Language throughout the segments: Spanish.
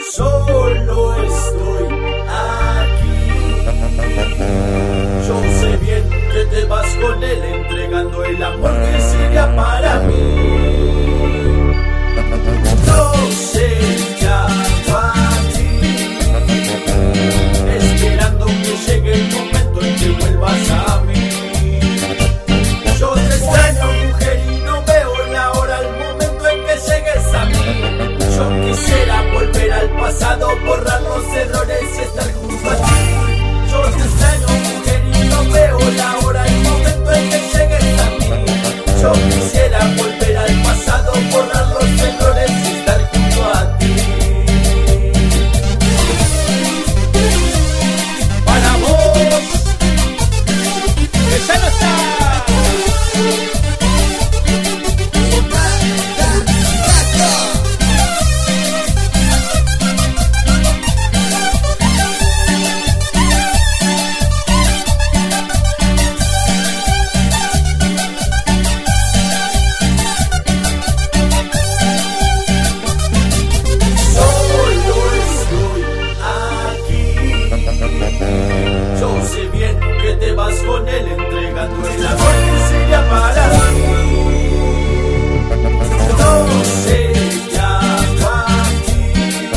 Solo estoy aquí. Yo sé bien que te vas con él entregando el amor que sería para mí. Yo sé ya aquí, esperando que llegue el momento en que vuelvas a mí. Yo te extraño, mujer, y no veo la hora, el momento en que llegues a mí. Yo quisiera volver al pasado, borrar los errores y estar junto a ti. Yo te extraño, mujer, y no veo la hora, el momento en que llegues a mí. Yo quisiera volver al pasado, borrar los errores y estar junto a ti. Para vos, que ya no está. Yo sé bien que te vas con él entregando el amor que sería para mí. No sé ya aquí,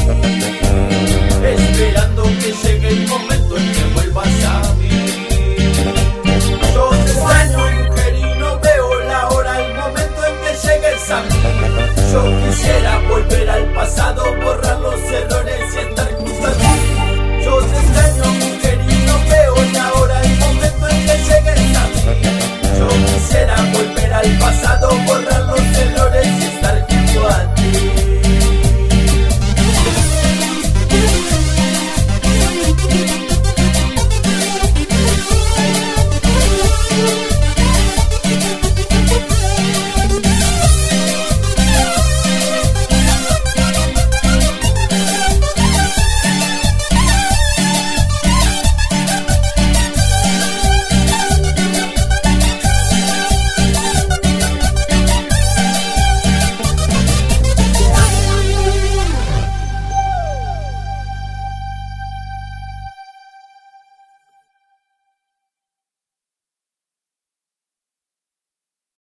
esperando que llegue el momento en que vuelvas a mí. Yo te extraño, mujer, y no veo la hora, el momento en que llegues a mí. Yo quisiera volver al pasado,